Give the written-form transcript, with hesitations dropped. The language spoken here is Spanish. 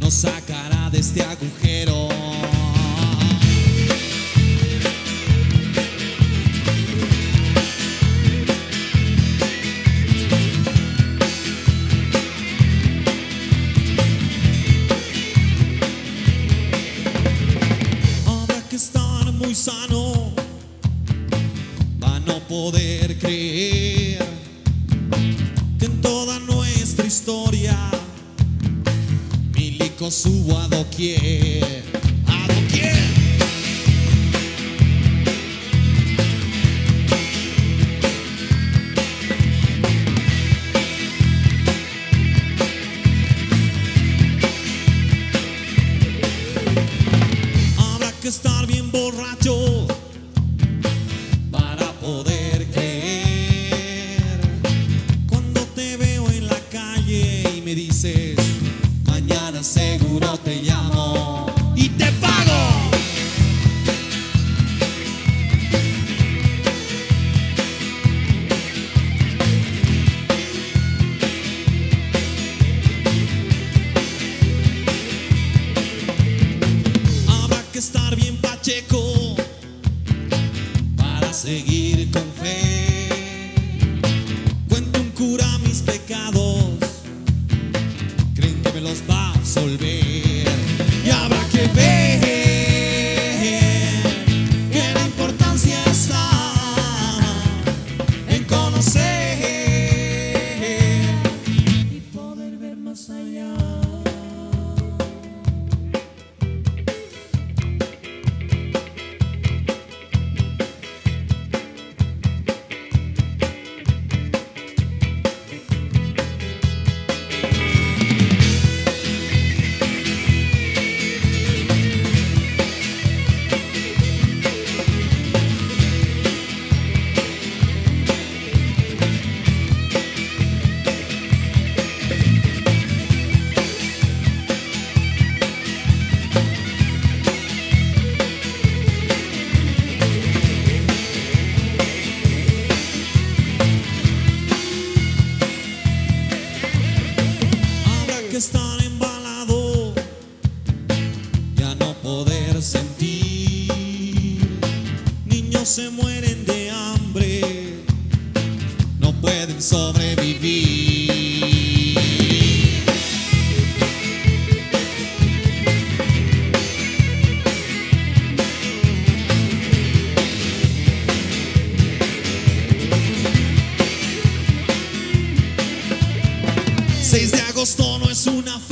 nos sacará de este agujero. Habrá que estar muy sano para no poder creer que en toda nuestra historia Milico subo a doquier, a doquier. Habrá que estar bien borracho para poder creer cuando te veo en la calle y me dices: mañana seguro te llamo y te pago. Habrá que estar bien pacheco para seguir con fe. Cuento un cura mis pecados, creen que me los va a absolver. Y habrá que ver que la importancia está en conocer y poder ver más allá. Que estar embalado, ya no poder sentir. Niños se mueren de hambre, no pueden sobrevivir. El 6 de agosto no es una